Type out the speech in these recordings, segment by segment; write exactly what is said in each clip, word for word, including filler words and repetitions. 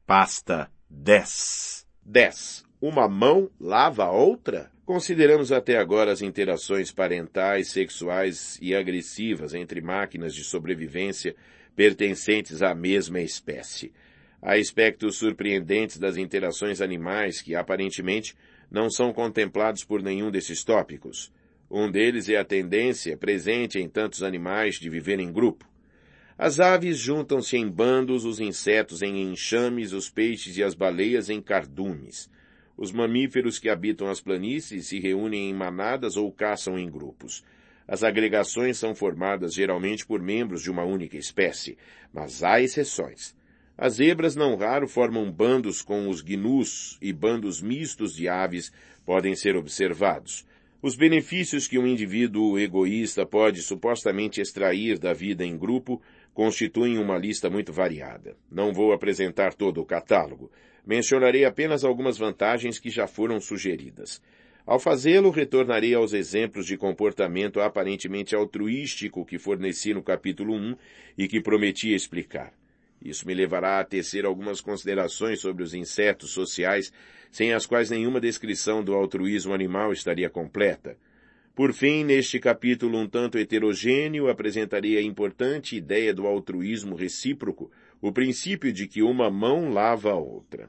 Pasta dez. dez. Uma mão lava a outra? Consideramos até agora as interações parentais, sexuais e agressivas entre máquinas de sobrevivência pertencentes à mesma espécie. Há aspectos surpreendentes das interações animais que, aparentemente, não são contemplados por nenhum desses tópicos. Um deles é a tendência presente em tantos animais de viver em grupo. As aves juntam-se em bandos, os insetos em enxames, os peixes e as baleias em cardumes. Os mamíferos que habitam as planícies se reúnem em manadas ou caçam em grupos. As agregações são formadas geralmente por membros de uma única espécie, mas há exceções. As zebras não raro formam bandos com os gnus e bandos mistos de aves podem ser observados. Os benefícios que um indivíduo egoísta pode supostamente extrair da vida em grupo constituem uma lista muito variada. Não vou apresentar todo o catálogo. Mencionarei apenas algumas vantagens que já foram sugeridas. Ao fazê-lo, retornarei aos exemplos de comportamento aparentemente altruístico que forneci no capítulo um e que prometi explicar. Isso me levará a tecer algumas considerações sobre os insetos sociais, sem as quais nenhuma descrição do altruísmo animal estaria completa. Por fim, neste capítulo um tanto heterogêneo, apresentarei a importante ideia do altruísmo recíproco, o princípio de que uma mão lava a outra.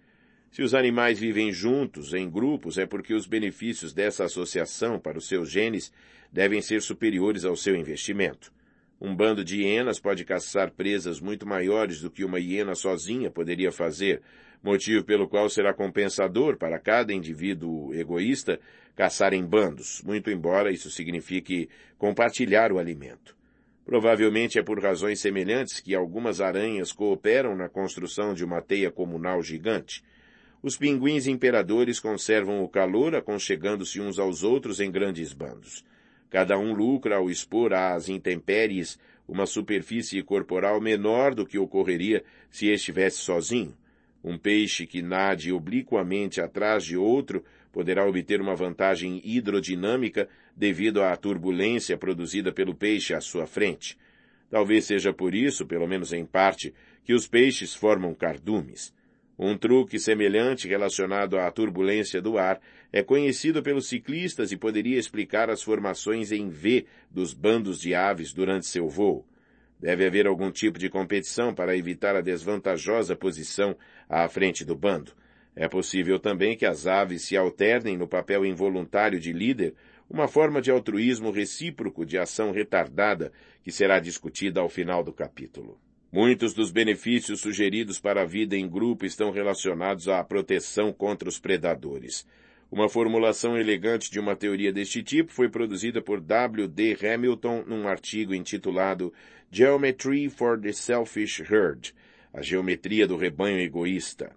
Se os animais vivem juntos, em grupos, é porque os benefícios dessa associação para os seus genes devem ser superiores ao seu investimento. Um bando de hienas pode caçar presas muito maiores do que uma hiena sozinha poderia fazer, motivo pelo qual será compensador para cada indivíduo egoísta caçar em bandos, muito embora isso signifique compartilhar o alimento. Provavelmente é por razões semelhantes que algumas aranhas cooperam na construção de uma teia comunal gigante. Os pinguins imperadores conservam o calor aconchegando-se uns aos outros em grandes bandos. Cada um lucra ao expor às intempéries uma superfície corporal menor do que ocorreria se estivesse sozinho. Um peixe que nade obliquamente atrás de outro poderá obter uma vantagem hidrodinâmica devido à turbulência produzida pelo peixe à sua frente. Talvez seja por isso, pelo menos em parte, que os peixes formam cardumes. Um truque semelhante relacionado à turbulência do ar é conhecido pelos ciclistas e poderia explicar as formações em V dos bandos de aves durante seu voo. Deve haver algum tipo de competição para evitar a desvantajosa posição à frente do bando. É possível também que as aves se alternem no papel involuntário de líder, uma forma de altruísmo recíproco de ação retardada que será discutida ao final do capítulo. Muitos dos benefícios sugeridos para a vida em grupo estão relacionados à proteção contra os predadores. Uma formulação elegante de uma teoria deste tipo foi produzida por W D Hamilton num artigo intitulado Geometry for the Selfish Herd, a geometria do rebanho egoísta.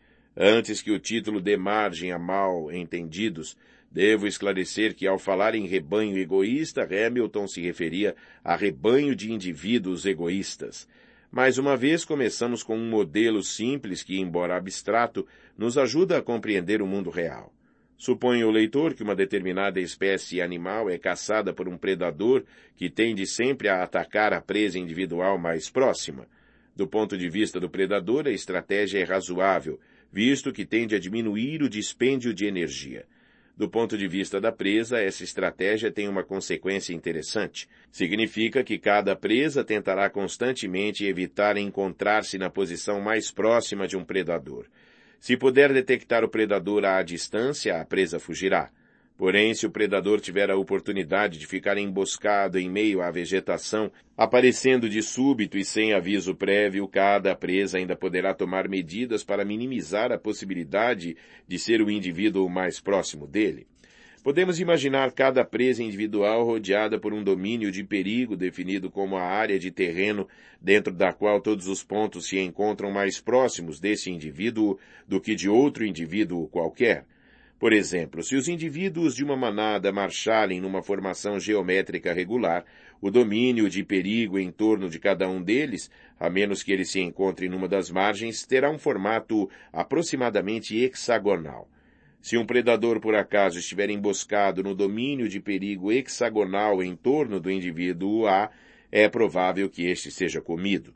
Antes que o título dê margem a mal entendidos, devo esclarecer que ao falar em rebanho egoísta, Hamilton se referia a rebanho de indivíduos egoístas. Mais uma vez, começamos com um modelo simples que, embora abstrato, nos ajuda a compreender o mundo real. Suponha o leitor que uma determinada espécie animal é caçada por um predador que tende sempre a atacar a presa individual mais próxima. Do ponto de vista do predador, a estratégia é razoável, visto que tende a diminuir o dispêndio de energia. Do ponto de vista da presa, essa estratégia tem uma consequência interessante. Significa que cada presa tentará constantemente evitar encontrar-se na posição mais próxima de um predador. Se puder detectar o predador à distância, a presa fugirá. Porém, se o predador tiver a oportunidade de ficar emboscado em meio à vegetação, aparecendo de súbito e sem aviso prévio, cada presa ainda poderá tomar medidas para minimizar a possibilidade de ser o indivíduo mais próximo dele. Podemos imaginar cada presa individual rodeada por um domínio de perigo definido como a área de terreno dentro da qual todos os pontos se encontram mais próximos desse indivíduo do que de outro indivíduo qualquer. Por exemplo, se os indivíduos de uma manada marcharem numa formação geométrica regular, o domínio de perigo em torno de cada um deles, a menos que ele se encontre numa das margens, terá um formato aproximadamente hexagonal. Se um predador por acaso estiver emboscado no domínio de perigo hexagonal em torno do indivíduo A, é provável que este seja comido.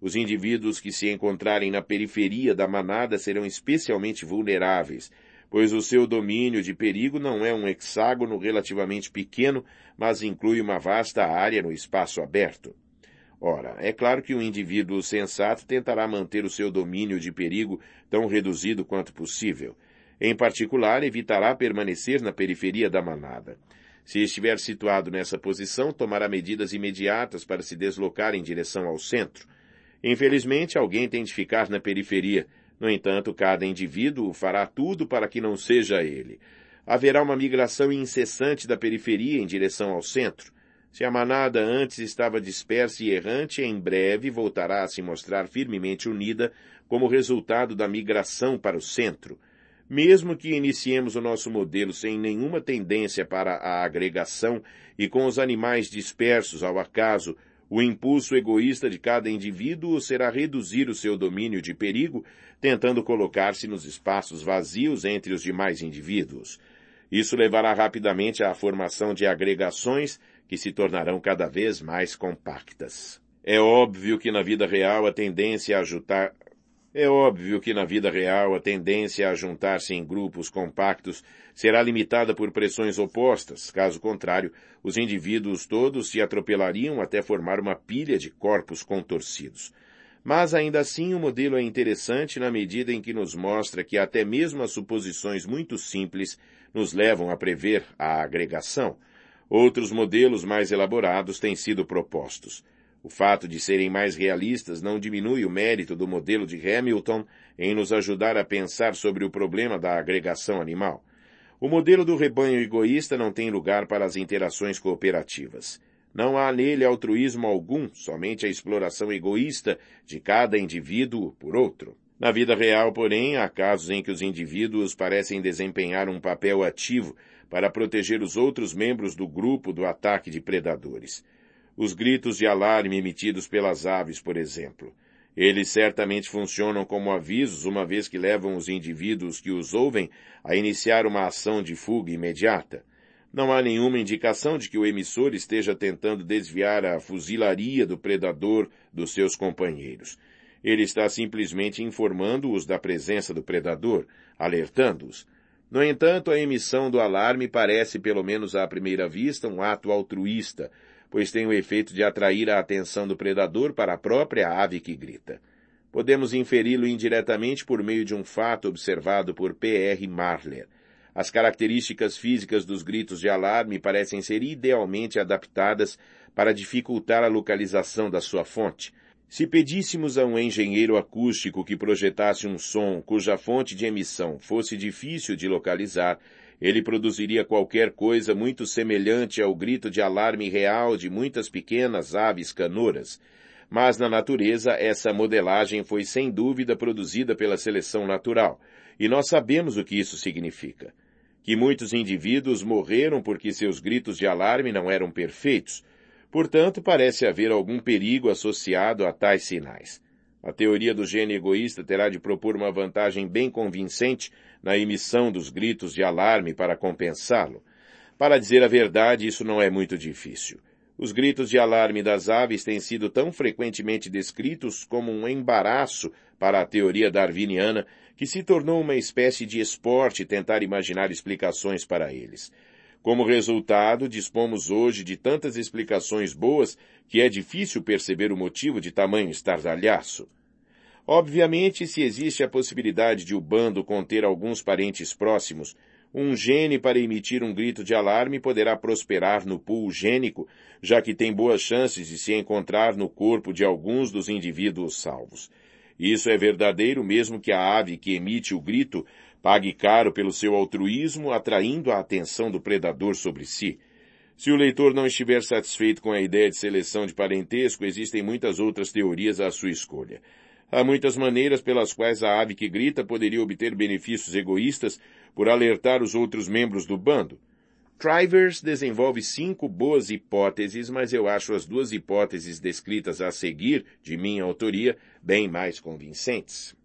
Os indivíduos que se encontrarem na periferia da manada serão especialmente vulneráveis, pois o seu domínio de perigo não é um hexágono relativamente pequeno, mas inclui uma vasta área no espaço aberto. Ora, é claro que um indivíduo sensato tentará manter o seu domínio de perigo tão reduzido quanto possível. Em particular, evitará permanecer na periferia da manada. Se estiver situado nessa posição, tomará medidas imediatas para se deslocar em direção ao centro. Infelizmente, alguém tem de ficar na periferia. No entanto, cada indivíduo fará tudo para que não seja ele. Haverá uma migração incessante da periferia em direção ao centro. Se a manada antes estava dispersa e errante, em breve voltará a se mostrar firmemente unida como resultado da migração para o centro. Mesmo que iniciemos o nosso modelo sem nenhuma tendência para a agregação e com os animais dispersos ao acaso, o impulso egoísta de cada indivíduo será reduzir o seu domínio de perigo, tentando colocar-se nos espaços vazios entre os demais indivíduos. Isso levará rapidamente à formação de agregações que se tornarão cada vez mais compactas. É óbvio que na vida real a tendência a juntar É óbvio que na vida real a tendência a juntar-se em grupos compactos será limitada por pressões opostas. Caso contrário, os indivíduos todos se atropelariam até formar uma pilha de corpos contorcidos. Mas ainda assim o modelo é interessante na medida em que nos mostra que até mesmo as suposições muito simples nos levam a prever a agregação. Outros modelos mais elaborados têm sido propostos. O fato de serem mais realistas não diminui o mérito do modelo de Hamilton em nos ajudar a pensar sobre o problema da agregação animal. O modelo do rebanho egoísta não tem lugar para as interações cooperativas. Não há nele altruísmo algum, somente a exploração egoísta de cada indivíduo por outro. Na vida real, porém, há casos em que os indivíduos parecem desempenhar um papel ativo para proteger os outros membros do grupo do ataque de predadores. Os gritos de alarme emitidos pelas aves, por exemplo. Eles certamente funcionam como avisos, uma vez que levam os indivíduos que os ouvem a iniciar uma ação de fuga imediata. Não há nenhuma indicação de que o emissor esteja tentando desviar a fuzilaria do predador dos seus companheiros. Ele está simplesmente informando-os da presença do predador, alertando-os. No entanto, a emissão do alarme parece, pelo menos à primeira vista, um ato altruísta, pois tem o efeito de atrair a atenção do predador para a própria ave que grita. Podemos inferi-lo indiretamente por meio de um fato observado por P R Marler. As características físicas dos gritos de alarme parecem ser idealmente adaptadas para dificultar a localização da sua fonte. Se pedíssemos a um engenheiro acústico que projetasse um som cuja fonte de emissão fosse difícil de localizar, ele produziria qualquer coisa muito semelhante ao grito de alarme real de muitas pequenas aves canoras. Mas na natureza essa modelagem foi sem dúvida produzida pela seleção natural, e nós sabemos o que isso significa. Que muitos indivíduos morreram porque seus gritos de alarme não eram perfeitos. Portanto, parece haver algum perigo associado a tais sinais. A teoria do gene egoísta terá de propor uma vantagem bem convincente na emissão dos gritos de alarme para compensá-lo. Para dizer a verdade, isso não é muito difícil. Os gritos de alarme das aves têm sido tão frequentemente descritos como um embaraço para a teoria darwiniana que se tornou uma espécie de esporte tentar imaginar explicações para eles. Como resultado, dispomos hoje de tantas explicações boas que é difícil perceber o motivo de tamanho estardalhaço. Obviamente, se existe a possibilidade de o bando conter alguns parentes próximos, um gene para emitir um grito de alarme poderá prosperar no pool gênico, já que tem boas chances de se encontrar no corpo de alguns dos indivíduos salvos. Isso é verdadeiro mesmo que a ave que emite o grito pague caro pelo seu altruísmo, atraindo a atenção do predador sobre si. Se o leitor não estiver satisfeito com a ideia de seleção de parentesco, existem muitas outras teorias à sua escolha. Há muitas maneiras pelas quais a ave que grita poderia obter benefícios egoístas por alertar os outros membros do bando. Trivers desenvolve cinco boas hipóteses, mas eu acho as duas hipóteses descritas a seguir, de minha autoria, bem mais convincentes.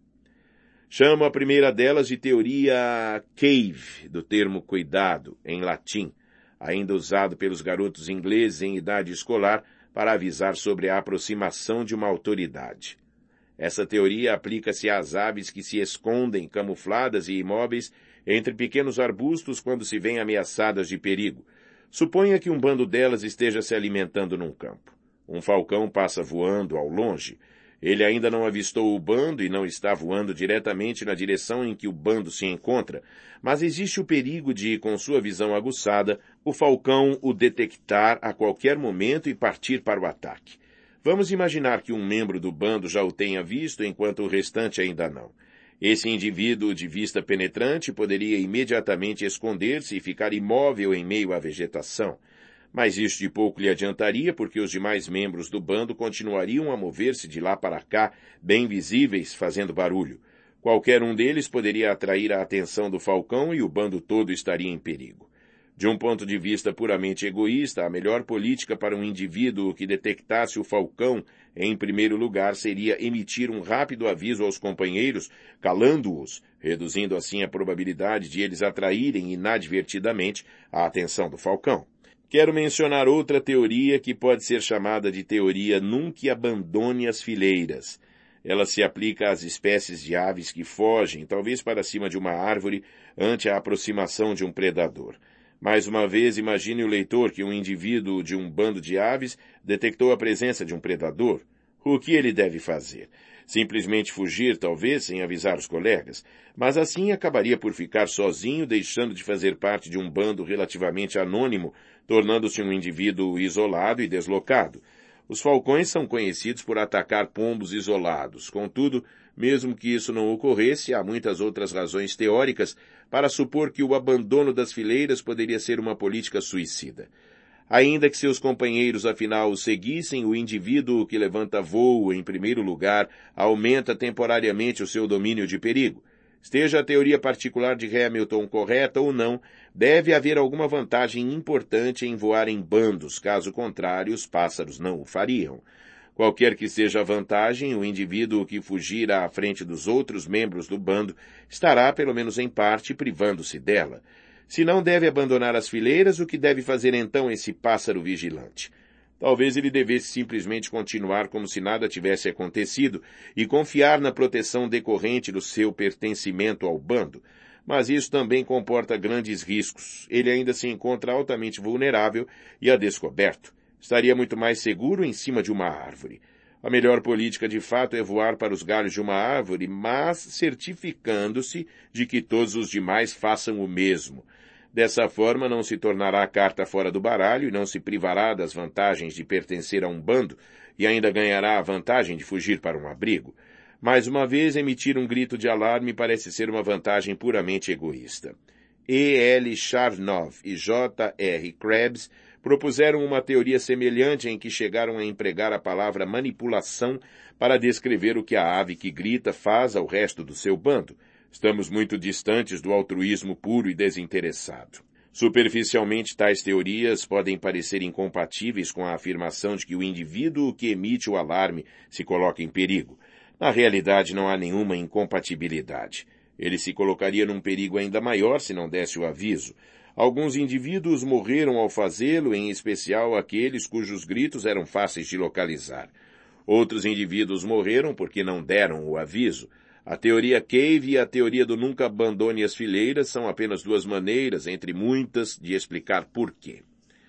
Chamo a primeira delas de teoria cave, do termo cuidado, em latim, ainda usado pelos garotos ingleses em idade escolar para avisar sobre a aproximação de uma autoridade. Essa teoria aplica-se às aves que se escondem camufladas e imóveis entre pequenos arbustos quando se veem ameaçadas de perigo. Suponha que um bando delas esteja se alimentando num campo. Um falcão passa voando ao longe. Ele ainda não avistou o bando e não está voando diretamente na direção em que o bando se encontra, mas existe o perigo de, com sua visão aguçada, o falcão o detectar a qualquer momento e partir para o ataque. Vamos imaginar que um membro do bando já o tenha visto, enquanto o restante ainda não. Esse indivíduo de vista penetrante poderia imediatamente esconder-se e ficar imóvel em meio à vegetação. Mas isso de pouco lhe adiantaria, porque os demais membros do bando continuariam a mover-se de lá para cá, bem visíveis, fazendo barulho. Qualquer um deles poderia atrair a atenção do falcão e o bando todo estaria em perigo. De um ponto de vista puramente egoísta, a melhor política para um indivíduo que detectasse o falcão, em primeiro lugar, seria emitir um rápido aviso aos companheiros, calando-os, reduzindo assim a probabilidade de eles atraírem inadvertidamente a atenção do falcão. Quero mencionar outra teoria que pode ser chamada de teoria nunca abandone as fileiras. Ela se aplica às espécies de aves que fogem, talvez para cima de uma árvore, ante a aproximação de um predador. Mais uma vez, imagine o leitor que um indivíduo de um bando de aves detectou a presença de um predador. O que ele deve fazer? Simplesmente fugir, talvez, sem avisar os colegas, mas assim acabaria por ficar sozinho, deixando de fazer parte de um bando relativamente anônimo, tornando-se um indivíduo isolado e deslocado. Os falcões são conhecidos por atacar pombos isolados. Contudo, mesmo que isso não ocorresse, há muitas outras razões teóricas para supor que o abandono das fileiras poderia ser uma política suicida. Ainda que seus companheiros afinal o seguissem, o indivíduo que levanta voo em primeiro lugar aumenta temporariamente o seu domínio de perigo. Esteja a teoria particular de Hamilton correta ou não, deve haver alguma vantagem importante em voar em bandos, caso contrário, os pássaros não o fariam. Qualquer que seja a vantagem, o indivíduo que fugir à frente dos outros membros do bando estará, pelo menos em parte, privando-se dela. Se não deve abandonar as fileiras, o que deve fazer então esse pássaro vigilante? Talvez ele devesse simplesmente continuar como se nada tivesse acontecido e confiar na proteção decorrente do seu pertencimento ao bando. Mas isso também comporta grandes riscos. Ele ainda se encontra altamente vulnerável e a descoberto. Estaria muito mais seguro em cima de uma árvore. A melhor política de fato é voar para os galhos de uma árvore, mas certificando-se de que todos os demais façam o mesmo. Dessa forma, não se tornará carta fora do baralho e não se privará das vantagens de pertencer a um bando e ainda ganhará a vantagem de fugir para um abrigo. Mais uma vez, emitir um grito de alarme parece ser uma vantagem puramente egoísta. E. L. Charnow e J. R. Krebs propuseram uma teoria semelhante em que chegaram a empregar a palavra manipulação para descrever o que a ave que grita faz ao resto do seu bando. Estamos muito distantes do altruísmo puro e desinteressado. Superficialmente, tais teorias podem parecer incompatíveis com a afirmação de que o indivíduo que emite o alarme se coloca em perigo. Na realidade, não há nenhuma incompatibilidade. Ele se colocaria num perigo ainda maior se não desse o aviso. Alguns indivíduos morreram ao fazê-lo, em especial aqueles cujos gritos eram fáceis de localizar. Outros indivíduos morreram porque não deram o aviso. A teoria Cave e a teoria do nunca abandone as fileiras são apenas duas maneiras, entre muitas, de explicar por quê.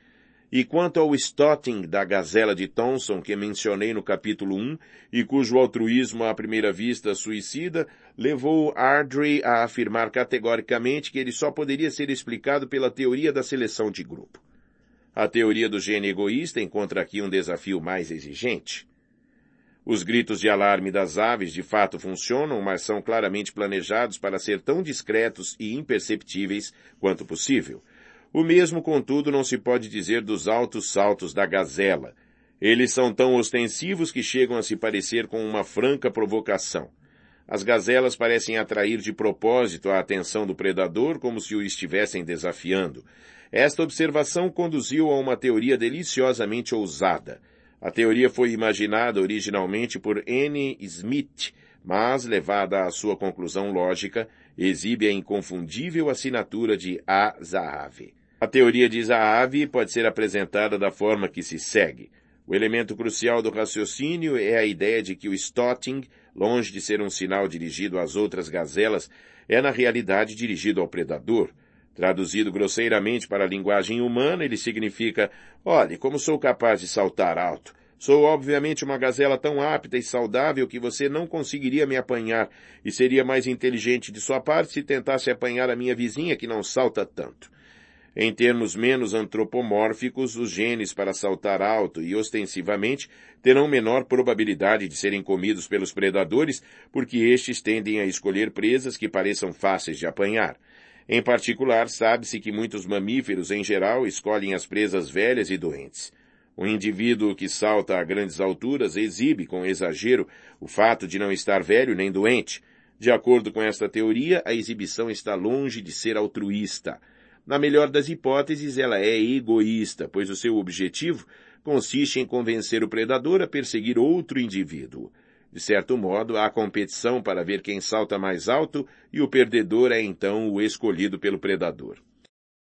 E quanto ao Stotting da gazela de Thomson, que mencionei no capítulo um, e cujo altruísmo à primeira vista suicida, levou Ardrey a afirmar categoricamente que ele só poderia ser explicado pela teoria da seleção de grupo. A teoria do gene egoísta encontra aqui um desafio mais exigente. Os gritos de alarme das aves de fato funcionam, mas são claramente planejados para ser tão discretos e imperceptíveis quanto possível. O mesmo, contudo, não se pode dizer dos altos saltos da gazela. Eles são tão ostensivos que chegam a se parecer com uma franca provocação. As gazelas parecem atrair de propósito a atenção do predador como se o estivessem desafiando. Esta observação conduziu a uma teoria deliciosamente ousada. A teoria foi imaginada originalmente por N. Smith, mas, levada à sua conclusão lógica, exibe a inconfundível assinatura de A. Zahavi. A teoria de Zahavi pode ser apresentada da forma que se segue. O elemento crucial do raciocínio é a ideia de que o Stotting, longe de ser um sinal dirigido às outras gazelas, é na realidade dirigido ao predador. Traduzido grosseiramente para a linguagem humana, ele significa: olhe, como sou capaz de saltar alto. Sou obviamente uma gazela tão apta e saudável que você não conseguiria me apanhar, e seria mais inteligente de sua parte se tentasse apanhar a minha vizinha que não salta tanto. Em termos menos antropomórficos, os genes para saltar alto e ostensivamente terão menor probabilidade de serem comidos pelos predadores, porque estes tendem a escolher presas que pareçam fáceis de apanhar. Em particular, sabe-se que muitos mamíferos, em geral, escolhem as presas velhas e doentes. O indivíduo que salta a grandes alturas exibe, com exagero, o fato de não estar velho nem doente. De acordo com esta teoria, a exibição está longe de ser altruísta. Na melhor das hipóteses, ela é egoísta, pois o seu objetivo consiste em convencer o predador a perseguir outro indivíduo. De certo modo, há competição para ver quem salta mais alto e o perdedor é então o escolhido pelo predador.